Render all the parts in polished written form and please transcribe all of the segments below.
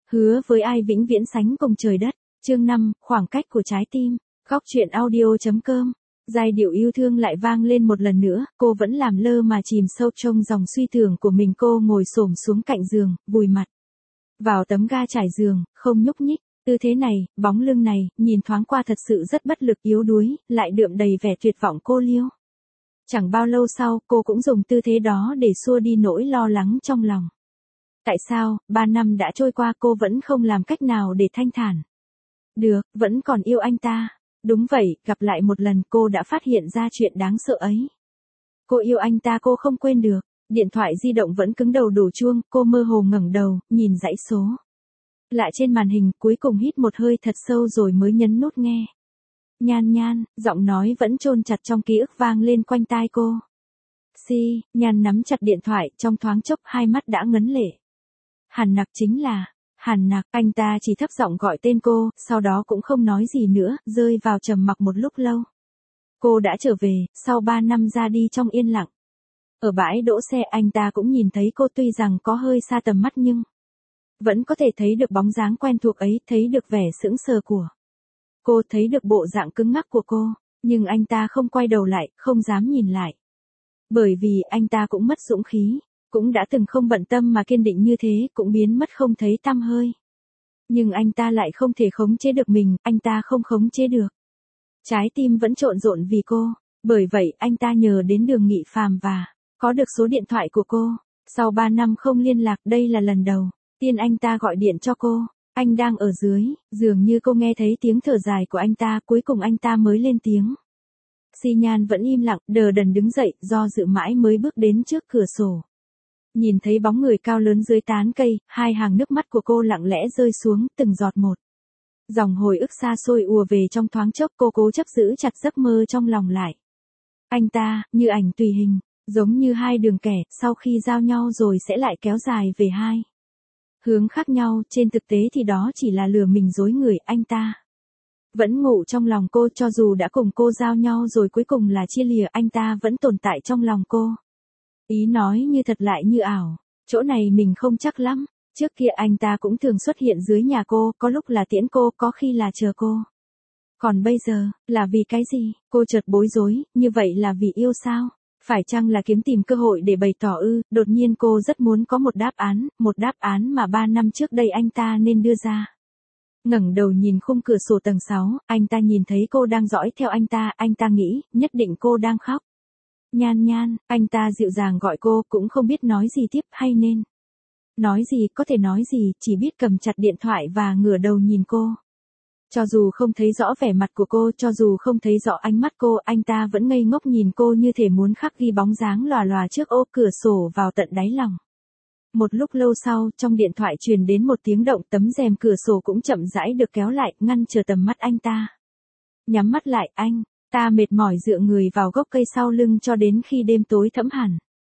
Hứa với ai vĩnh viễn sánh cùng trời đất. Chương 5, khoảng cách của trái tim. Góc truyện audio.com. Giai điệu yêu thương lại vang lên một lần nữa, cô vẫn làm lơ mà chìm sâu trong dòng suy tưởng của mình. Cô ngồi xổm xuống cạnh giường, vùi mặt vào tấm ga trải giường, không nhúc nhích. Tư thế này, bóng lưng này, nhìn thoáng qua thật sự rất bất lực yếu đuối, lại đượm đầy vẻ tuyệt vọng cô liêu. Chẳng bao lâu sau, cô cũng dùng tư thế đó để xua đi nỗi lo lắng trong lòng. Tại sao, 3 năm đã trôi qua cô vẫn không làm cách nào để thanh thản? Được, vẫn còn yêu anh ta. Đúng vậy, gặp lại một lần cô đã phát hiện ra chuyện đáng sợ ấy. Cô yêu anh ta, cô không quên được. Điện thoại di động vẫn cứng đầu đổ chuông, cô mơ hồ ngẩng đầu, nhìn dãy số lạ trên màn hình, cuối cùng hít một hơi thật sâu rồi mới nhấn nút nghe. Nhan Nhan, giọng nói vẫn chôn chặt trong ký ức vang lên quanh tai cô. Nhan nắm chặt điện thoại, trong thoáng chốc hai mắt đã ngấn lệ. Hàn Nặc chính là Hàn Nặc, anh ta chỉ thấp giọng gọi tên cô, sau đó cũng không nói gì nữa, rơi vào trầm mặc một lúc lâu. Cô đã trở về, sau 3 năm ra đi trong yên lặng. Ở bãi đỗ xe anh ta cũng nhìn thấy cô, tuy rằng có hơi xa tầm mắt nhưng vẫn có thể thấy được bóng dáng quen thuộc ấy, thấy được vẻ sững sờ của cô, thấy được bộ dạng cứng ngắc của cô, nhưng anh ta không quay đầu lại, không dám nhìn lại. Bởi vì anh ta cũng mất dũng khí, cũng đã từng không bận tâm mà kiên định như thế, cũng biến mất không thấy tăm hơi. Nhưng anh ta lại không thể khống chế được mình, anh ta không khống chế được. Trái tim vẫn trộn rộn vì cô, bởi vậy anh ta nhờ đến Đường Nghị Phàm và có được số điện thoại của cô. Sau 3 năm không liên lạc, đây là lần đầu tiên anh ta gọi điện cho cô. Anh đang ở dưới, dường như cô nghe thấy tiếng thở dài của anh ta, cuối cùng anh ta mới lên tiếng. Nhan vẫn im lặng, đờ đần đứng dậy, do dự mãi mới bước đến trước cửa sổ. Nhìn thấy bóng người cao lớn dưới tán cây, hai hàng nước mắt của cô lặng lẽ rơi xuống, từng giọt một. Dòng hồi ức xa xôi ùa về trong thoáng chốc, cô cố chấp giữ chặt giấc mơ trong lòng lại. Anh ta, như ảnh tùy hình, giống như hai đường kẻ, sau khi giao nhau rồi sẽ lại kéo dài về hai hướng khác nhau, trên thực tế thì đó chỉ là lừa mình dối người. Anh ta vẫn ngủ trong lòng cô, cho dù đã cùng cô giao nhau rồi cuối cùng là chia lìa, anh ta vẫn tồn tại trong lòng cô. Ý nói như thật lại như ảo, chỗ này mình không chắc lắm. Trước kia anh ta cũng thường xuất hiện dưới nhà cô, có lúc là tiễn cô, có khi là chờ cô. Còn bây giờ, là vì cái gì? Cô chợt bối rối, như vậy là vì yêu sao? Phải chăng là kiếm tìm cơ hội để bày tỏ ư? Đột nhiên cô rất muốn có một đáp án mà 3 năm trước đây anh ta nên đưa ra. Ngẩng đầu nhìn khung cửa sổ tầng 6, anh ta nhìn thấy cô đang dõi theo anh ta nghĩ, nhất định cô đang khóc. Nhan Nhan, anh ta dịu dàng gọi cô, cũng không biết nói gì tiếp hay nên nói gì, có thể nói gì, chỉ biết cầm chặt điện thoại và ngửa đầu nhìn cô. Cho dù không thấy rõ vẻ mặt của cô, cho dù không thấy rõ ánh mắt cô, anh ta vẫn ngây ngốc nhìn cô như thể muốn khắc ghi bóng dáng lòa lòa trước ô cửa sổ vào tận đáy lòng. Một lúc lâu sau, trong điện thoại truyền đến một tiếng động, tấm rèm cửa sổ cũng chậm rãi được kéo lại, ngăn trở tầm mắt anh ta. Nhắm mắt lại, anh ta mệt mỏi dựa người vào gốc cây sau lưng cho đến khi đêm tối thẫm hẳn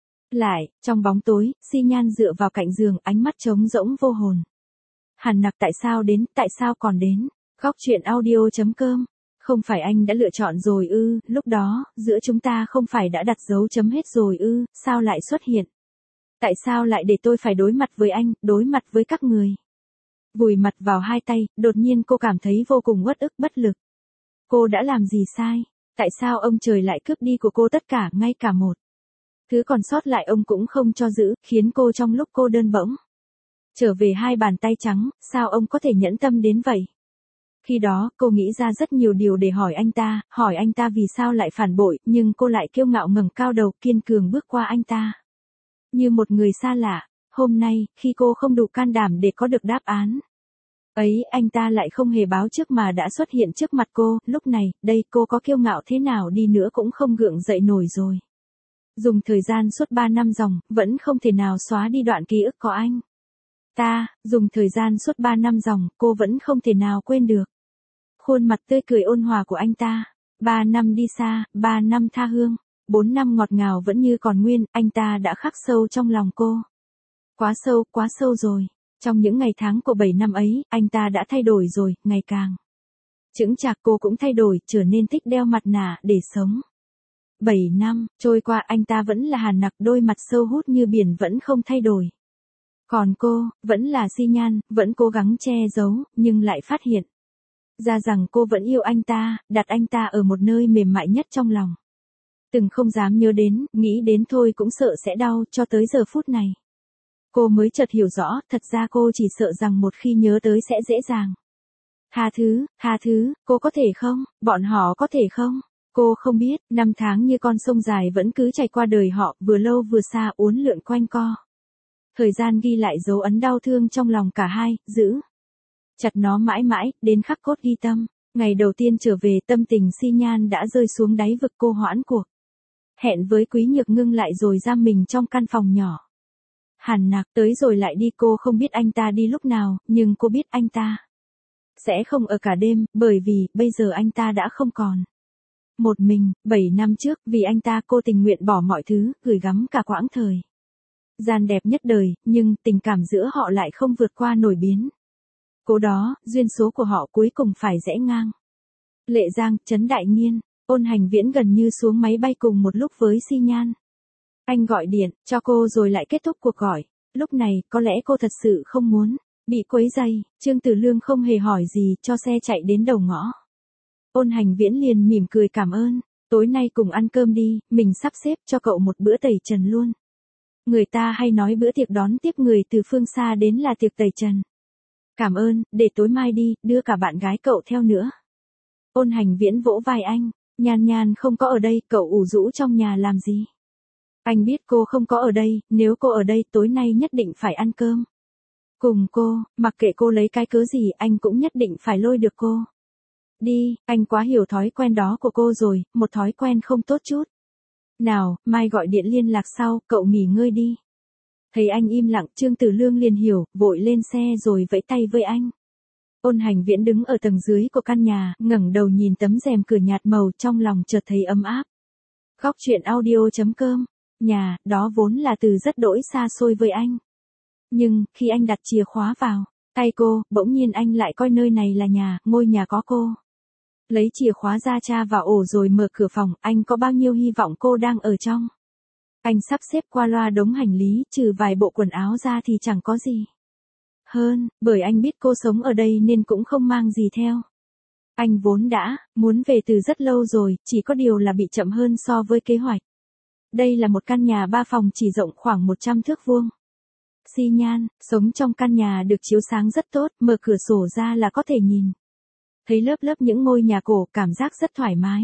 lại, trong bóng tối, Nhan dựa vào cạnh giường, ánh mắt trống rỗng vô hồn. Hàn Nặc, tại sao đến, tại sao còn đến? Góc truyện audio.com. Không phải anh đã lựa chọn rồi ư? Lúc đó, giữa chúng ta không phải đã đặt dấu chấm hết rồi ư? Sao lại xuất hiện? Tại sao lại để tôi phải đối mặt với anh, đối mặt với các người? Vùi mặt vào hai tay, đột nhiên cô cảm thấy vô cùng uất ức, bất lực. Cô đã làm gì sai? Tại sao ông trời lại cướp đi của cô tất cả, ngay cả một thứ còn sót lại ông cũng không cho giữ, khiến cô trong lúc cô đơn bỗng trở về hai bàn tay trắng, sao ông có thể nhẫn tâm đến vậy? Khi đó, cô nghĩ ra rất nhiều điều để hỏi anh ta vì sao lại phản bội, nhưng cô lại kiêu ngạo ngẩng cao đầu, kiên cường bước qua anh ta. Như một người xa lạ, hôm nay, khi cô không đủ can đảm để có được đáp án ấy, anh ta lại không hề báo trước mà đã xuất hiện trước mặt cô, lúc này, đây cô có kiêu ngạo thế nào đi nữa cũng không gượng dậy nổi rồi. Dùng thời gian suốt 3 năm dòng, vẫn không thể nào xóa đi đoạn ký ức có anh dùng thời gian suốt 3 năm dòng, cô vẫn không thể nào quên được khuôn mặt tươi cười ôn hòa của anh ta. 3 năm đi xa, 3 năm tha hương, 4 năm ngọt ngào vẫn như còn nguyên, anh ta đã khắc sâu trong lòng cô. Quá sâu rồi. Trong những ngày tháng của 7 năm ấy, anh ta đã thay đổi rồi, ngày càng chững chạc, cô cũng thay đổi, trở nên thích đeo mặt nạ để sống. 7 năm trôi qua, anh ta vẫn là Hàn Nặc, đôi mặt sâu hút như biển vẫn không thay đổi. Còn cô, vẫn là Xi Nhan, vẫn cố gắng che giấu, nhưng lại phát hiện ra rằng cô vẫn yêu anh ta, đặt anh ta ở một nơi mềm mại nhất trong lòng. Từng không dám nhớ đến, nghĩ đến thôi cũng sợ sẽ đau, cho tới giờ phút này. Cô mới chợt hiểu rõ, thật ra cô chỉ sợ rằng một khi nhớ tới sẽ dễ dàng. Tha thứ, cô có thể không, bọn họ có thể không? Cô không biết, năm tháng như con sông dài vẫn cứ chảy qua đời họ, vừa lâu vừa xa uốn lượn quanh co. Thời gian ghi lại dấu ấn đau thương trong lòng cả hai, giữ chặt nó mãi mãi, đến khắc cốt ghi tâm. Ngày đầu tiên trở về tâm tình Xi Nhan đã rơi xuống đáy vực, cô hoãn cuộc hẹn với Quý Nhược Ngưng lại rồi giam mình trong căn phòng nhỏ. Hàn Nặc tới rồi lại đi, cô không biết anh ta đi lúc nào, nhưng cô biết anh ta sẽ không ở cả đêm, bởi vì bây giờ anh ta đã không còn một mình. 7 năm trước, vì anh ta cô tình nguyện bỏ mọi thứ, gửi gắm cả quãng thời gian đẹp nhất đời, nhưng tình cảm giữa họ lại không vượt qua nổi biến cố đó, duyên số của họ cuối cùng phải rẽ ngang. Lệ Giang, Trấn Đại Nghiên, Ôn Hành Viễn gần như xuống máy bay cùng một lúc với Xi Nhan. Anh gọi điện cho cô rồi lại kết thúc cuộc gọi. Lúc này, có lẽ cô thật sự không muốn bị quấy rầy. Trương Tử Lương không hề hỏi gì, cho xe chạy đến đầu ngõ. Ôn Hành Viễn liền mỉm cười cảm ơn. Tối nay cùng ăn cơm đi, mình sắp xếp cho cậu một bữa tẩy trần luôn. Người ta hay nói bữa tiệc đón tiếp người từ phương xa đến là tiệc tẩy trần. Cảm ơn, để tối mai đi, đưa cả bạn gái cậu theo nữa. Ôn Hành Viễn vỗ vai anh. Nhan Nhan không có ở đây, cậu ủ rũ trong nhà làm gì? Anh biết cô không có ở đây, nếu cô ở đây tối nay nhất định phải ăn cơm cùng cô, mặc kệ cô lấy cái cớ gì anh cũng nhất định phải lôi được cô đi. Anh quá hiểu thói quen đó của cô rồi, một thói quen không tốt chút nào. Mai gọi điện liên lạc sau, cậu nghỉ ngơi đi. Thấy anh im lặng, Trương Tử Lương liền hiểu, vội lên xe rồi vẫy tay với anh. Ôn Hành Viễn đứng ở tầng dưới của căn nhà, ngẩng đầu nhìn tấm rèm cửa nhạt màu, trong lòng chợt thấy ấm áp. Góc truyện audio.com. Nhà, đó vốn là từ rất đỗi xa xôi với anh. Nhưng, khi anh đặt chìa khóa vào tay cô, bỗng nhiên anh lại coi nơi này là nhà, ngôi nhà có cô. Lấy chìa khóa ra tra vào ổ rồi mở cửa phòng, anh có bao nhiêu hy vọng cô đang ở trong. Anh sắp xếp qua loa đống hành lý, trừ vài bộ quần áo ra thì chẳng có gì hơn, bởi anh biết cô sống ở đây nên cũng không mang gì theo. Anh vốn đã muốn về từ rất lâu rồi, chỉ có điều là bị chậm hơn so với kế hoạch. Đây là một căn nhà 3 phòng chỉ rộng khoảng 100 thước vuông. Xi Nhan, sống trong căn nhà được chiếu sáng rất tốt, mở cửa sổ ra là có thể nhìn thấy lớp lớp những ngôi nhà cổ, cảm giác rất thoải mái.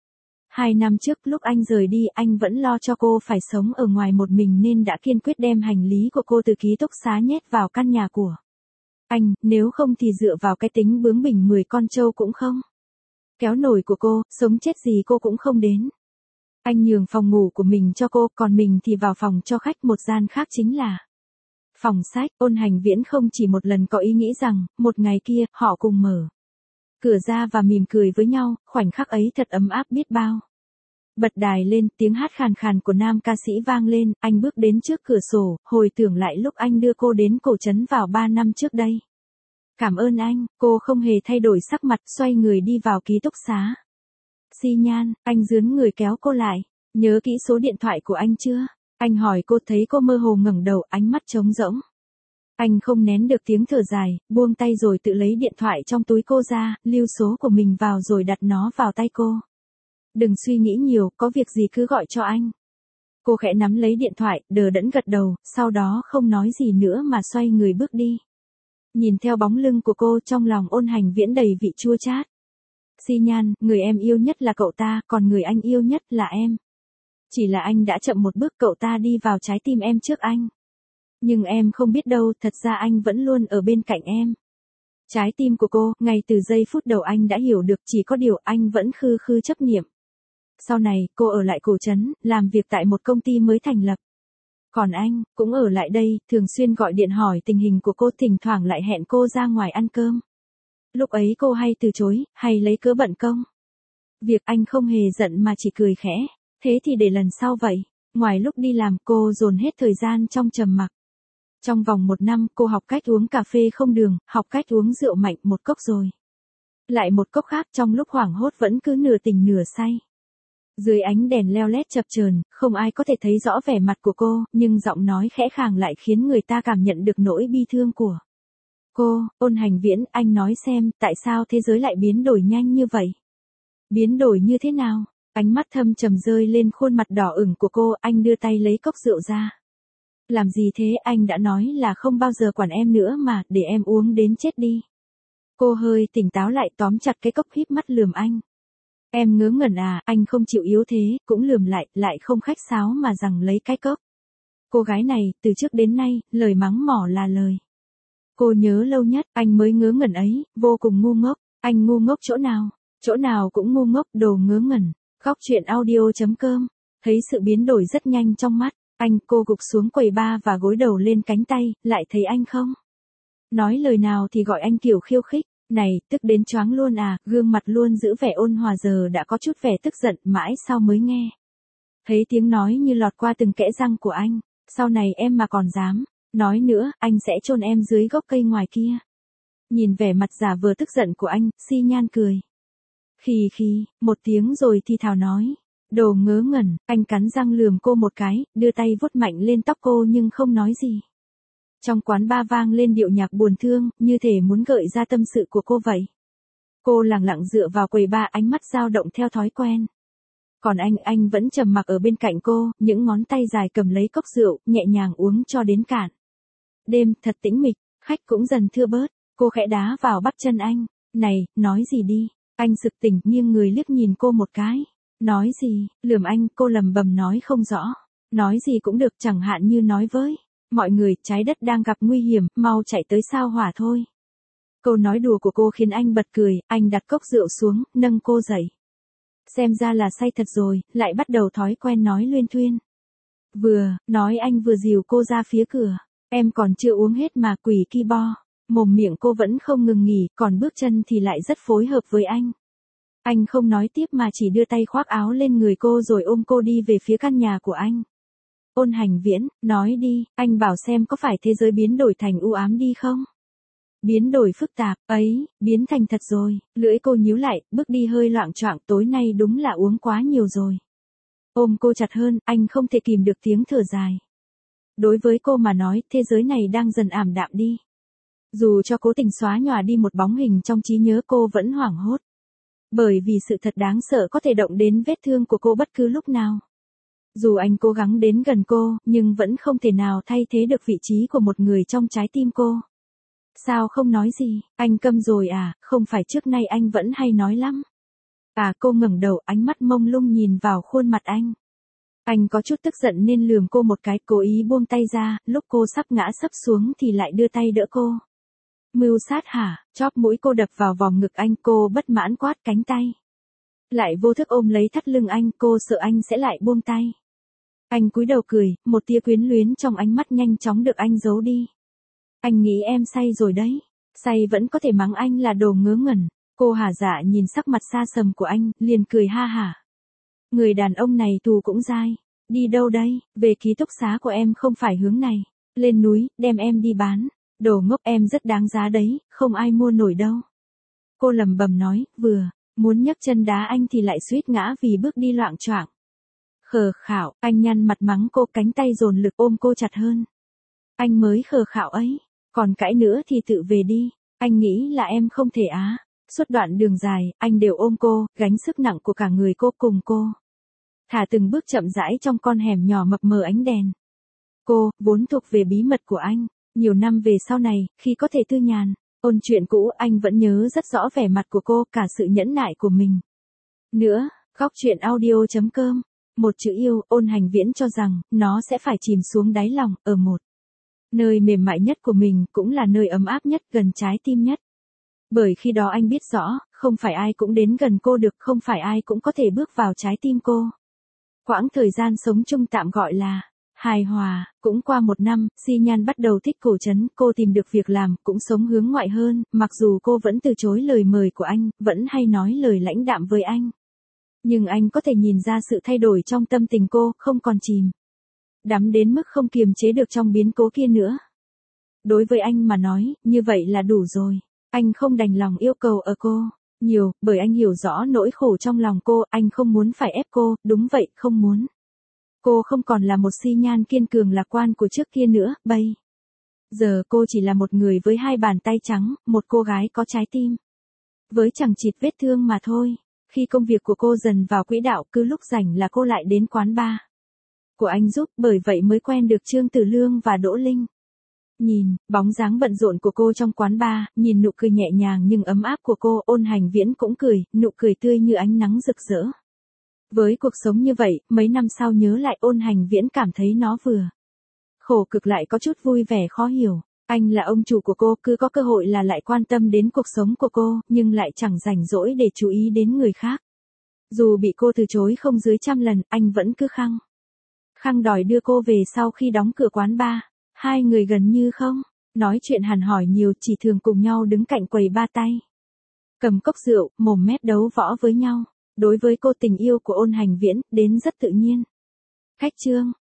2 năm trước lúc anh rời đi, anh vẫn lo cho cô phải sống ở ngoài một mình nên đã kiên quyết đem hành lý của cô từ ký túc xá nhét vào căn nhà của anh, nếu không thì dựa vào cái tính bướng bỉnh 10 con trâu cũng không kéo nổi của cô, sống chết gì cô cũng không đến. Anh nhường phòng ngủ của mình cho cô, còn mình thì vào phòng cho khách, một gian khác chính là phòng sách. Ôn Hành Viễn không chỉ một lần có ý nghĩ rằng, một ngày kia, họ cùng mở cửa ra và mỉm cười với nhau, khoảnh khắc ấy thật ấm áp biết bao. Bật đài lên, tiếng hát khàn khàn của nam ca sĩ vang lên, anh bước đến trước cửa sổ, hồi tưởng lại lúc anh đưa cô đến cổ trấn vào 3 năm trước đây. Cảm ơn anh, cô không hề thay đổi sắc mặt, xoay người đi vào ký túc xá. Xi Nhan, anh dướn người kéo cô lại. Nhớ kỹ số điện thoại của anh chưa? Anh hỏi cô, thấy cô mơ hồ ngẩng đầu, ánh mắt trống rỗng. Anh không nén được tiếng thở dài, buông tay rồi tự lấy điện thoại trong túi cô ra, lưu số của mình vào rồi đặt nó vào tay cô. Đừng suy nghĩ nhiều, có việc gì cứ gọi cho anh. Cô khẽ nắm lấy điện thoại, đờ đẫn gật đầu, sau đó không nói gì nữa mà xoay người bước đi. Nhìn theo bóng lưng của cô, trong lòng Ôn Hành Viễn đầy vị chua chát. Xi Nhan, người em yêu nhất là cậu ta, còn người anh yêu nhất là em. Chỉ là anh đã chậm một bước, cậu ta đi vào trái tim em trước anh. Nhưng em không biết đâu, thật ra anh vẫn luôn ở bên cạnh em. Trái tim của cô, ngay từ giây phút đầu anh đã hiểu được, chỉ có điều anh vẫn khư khư chấp niệm. Sau này, cô ở lại cổ trấn, làm việc tại một công ty mới thành lập. Còn anh, cũng ở lại đây, thường xuyên gọi điện hỏi tình hình của cô, thỉnh thoảng lại hẹn cô ra ngoài ăn cơm. Lúc ấy cô hay từ chối, hay lấy cớ bận công việc, anh không hề giận mà chỉ cười khẽ. Thế thì để lần sau vậy. Ngoài lúc đi làm, cô dồn hết thời gian trong trầm mặc. Trong vòng 1 năm, cô học cách uống cà phê không đường, học cách uống rượu mạnh, một cốc rồi lại một cốc khác, trong lúc hoảng hốt vẫn cứ nửa tỉnh nửa say. Dưới ánh đèn leo lét chập chờn, không ai có thể thấy rõ vẻ mặt của cô, nhưng giọng nói khẽ khàng lại khiến người ta cảm nhận được nỗi bi thương của cô. Ôn Hành Viễn, anh nói xem, tại sao thế giới lại biến đổi nhanh như vậy? Biến đổi như thế nào? Ánh mắt thâm trầm rơi lên khuôn mặt đỏ ửng của cô, anh đưa tay lấy cốc rượu ra. Làm gì thế, anh đã nói là không bao giờ quản em nữa mà, để em uống đến chết đi. Cô hơi tỉnh táo lại, tóm chặt cái cốc, híp mắt lườm anh. Em ngớ ngẩn à, anh không chịu yếu thế, cũng lườm lại không khách sáo mà giằng lấy cái cốc. Cô gái này, từ trước đến nay, lời mắng mỏ là lời cô nhớ lâu nhất. Anh mới ngớ ngẩn ấy, vô cùng ngu ngốc. Anh ngu ngốc chỗ nào? Chỗ nào cũng ngu ngốc, đồ ngớ ngẩn. Góc truyện audio.com. Thấy sự biến đổi rất nhanh trong mắt anh, cô gục xuống quầy bar và gối đầu lên cánh tay, lại thấy anh không nói lời nào thì gọi anh kiểu khiêu khích. Này, tức đến choáng luôn à, gương mặt luôn giữ vẻ ôn hòa giờ đã có chút vẻ tức giận, mãi sau mới nghe thấy tiếng nói như lọt qua từng kẽ răng của anh. Sau này em mà còn dám nói nữa, anh sẽ chôn em dưới gốc cây ngoài kia. Nhìn vẻ mặt giả vờ tức giận của anh, Xi Nhan cười khì một tiếng rồi thì thào nói. Đồ ngớ ngẩn. Anh cắn răng lườm cô một cái, đưa tay vuốt mạnh lên tóc cô nhưng không nói gì. Trong quán bar vang lên điệu nhạc buồn thương, như thể muốn gợi ra tâm sự của cô vậy. Cô lặng lặng dựa vào quầy bar, ánh mắt dao động theo thói quen. Còn anh vẫn trầm mặc ở bên cạnh cô, những ngón tay dài cầm lấy cốc rượu, nhẹ nhàng uống cho đến cạn. Đêm thật tĩnh mịch, khách cũng dần thưa bớt. Cô khẽ đá vào bắp chân anh. Này, nói gì đi. Anh sực tỉnh, nghiêng người liếc nhìn cô một cái. Nói gì? Lườm anh, cô lầm bầm nói không rõ. Nói gì cũng được, chẳng hạn như nói với mọi người, trái đất đang gặp nguy hiểm, mau chạy tới sao hỏa thôi. Câu nói đùa của cô khiến anh bật cười, anh đặt cốc rượu xuống, nâng cô dậy. Xem ra là say thật rồi, lại bắt đầu thói quen nói luyên thuyên. Vừa nói anh vừa dìu cô ra phía cửa. Em còn chưa uống hết mà, quỷ ki bo. Mồm miệng cô vẫn không ngừng nghỉ, còn bước chân thì lại rất phối hợp với anh. Anh không nói tiếp mà chỉ đưa tay khoác áo lên người cô rồi ôm cô đi về phía căn nhà của anh. Ôn Hành Viễn, nói đi, anh bảo xem có phải thế giới biến đổi thành u ám đi không? Biến đổi phức tạp, ấy, biến thành thật rồi. Lưỡi cô nhíu lại, bước đi hơi loạng choạng, tối nay đúng là uống quá nhiều rồi. Ôm cô chặt hơn, anh không thể kìm được tiếng thở dài. Đối với cô mà nói, thế giới này đang dần ảm đạm đi. Dù cho cố tình xóa nhòa đi một bóng hình trong trí nhớ, cô vẫn hoảng hốt. Bởi vì sự thật đáng sợ có thể động đến vết thương của cô bất cứ lúc nào. Dù anh cố gắng đến gần cô, nhưng vẫn không thể nào thay thế được vị trí của một người trong trái tim cô. Sao không nói gì, anh câm rồi à, không phải trước nay anh vẫn hay nói lắm. À, cô ngẩng đầu, ánh mắt mông lung nhìn vào khuôn mặt anh. Anh có chút tức giận nên lườm cô một cái, cố ý buông tay ra, lúc cô sắp ngã sấp xuống thì lại đưa tay đỡ cô. Mưu sát hả? Chóp mũi cô đập vào vòng ngực anh, cô bất mãn quát cánh tay. Lại vô thức ôm lấy thắt lưng anh, cô sợ anh sẽ lại buông tay. Anh cúi đầu cười, một tia quyến luyến trong ánh mắt nhanh chóng được anh giấu đi. Anh nghĩ em say rồi đấy. Say vẫn có thể mắng anh là đồ ngớ ngẩn. Cô hả dạ nhìn sắc mặt xa sầm của anh, liền cười ha hả. Người đàn ông này thù cũng dai. Đi đâu đây? Về ký túc xá của em không phải hướng này. Lên núi, đem em đi bán. Đồ ngốc, em rất đáng giá đấy, không ai mua nổi đâu. Cô lẩm bẩm nói, vừa muốn nhấc chân đá anh thì lại suýt ngã vì bước đi loạng choạng. Khờ khạo, anh nhăn mặt mắng cô, cánh tay dồn lực ôm cô chặt hơn. Anh mới khờ khạo ấy, còn cãi nữa thì tự về đi, anh nghĩ là em không thể á. Suốt đoạn đường dài, anh đều ôm cô, gánh sức nặng của cả người cô cùng cô. Thả từng bước chậm rãi trong con hẻm nhỏ mập mờ ánh đèn. Cô, vốn thuộc về bí mật của anh. Nhiều năm về sau này, khi có thể thư nhàn, ôn chuyện cũ, anh vẫn nhớ rất rõ vẻ mặt của cô, cả sự nhẫn nại của mình. Nữa, góc truyện audio.com. Một chữ yêu, Ôn Hành Viễn cho rằng, nó sẽ phải chìm xuống đáy lòng, ở một nơi mềm mại nhất của mình, cũng là nơi ấm áp nhất, gần trái tim nhất. Bởi khi đó anh biết rõ, không phải ai cũng đến gần cô được, không phải ai cũng có thể bước vào trái tim cô. Quãng thời gian sống chung tạm gọi là hài hòa. Cũng qua một năm, Xi Nhan bắt đầu thích Cổ Trấn, cô tìm được việc làm, cũng sống hướng ngoại hơn, mặc dù cô vẫn từ chối lời mời của anh, vẫn hay nói lời lãnh đạm với anh. Nhưng anh có thể nhìn ra sự thay đổi trong tâm tình cô, không còn chìm đắm đến mức không kiềm chế được trong biến cố kia nữa. Đối với anh mà nói, như vậy là đủ rồi. Anh không đành lòng yêu cầu ở cô Nhiều, bởi anh hiểu rõ nỗi khổ trong lòng cô, anh không muốn phải ép cô, đúng vậy, không muốn. Cô không còn là một xi nhan kiên cường lạc quan của trước kia nữa, bây giờ cô chỉ là một người với hai bàn tay trắng, một cô gái có trái tim. Với chẳng chịt vết thương mà thôi. Khi công việc của cô dần vào quỹ đạo, cứ lúc rảnh là cô lại đến quán bar của anh giúp, bởi vậy mới quen được Trương Tử Lương và Đỗ Linh. Nhìn bóng dáng bận rộn của cô trong quán bar, nhìn nụ cười nhẹ nhàng nhưng ấm áp của cô, Ôn Hành Viễn cũng cười, nụ cười tươi như ánh nắng rực rỡ. Với cuộc sống như vậy, mấy năm sau nhớ lại Ôn Hành Viễn cảm thấy nó vừa khổ cực lại có chút vui vẻ khó hiểu. Anh là ông chủ của cô, cứ có cơ hội là lại quan tâm đến cuộc sống của cô, nhưng lại chẳng rảnh rỗi để chú ý đến người khác. Dù bị cô từ chối không dưới 100 lần, anh vẫn cứ khăng đòi đưa cô về sau khi đóng cửa quán bar. Hai người gần như không nói chuyện hàn hỏi nhiều, chỉ thường cùng nhau đứng cạnh quầy ba tay cầm cốc rượu, mồm mép đấu võ với nhau. Đối với cô, tình yêu của Ôn Hành Viễn đến rất tự nhiên. Khách Trương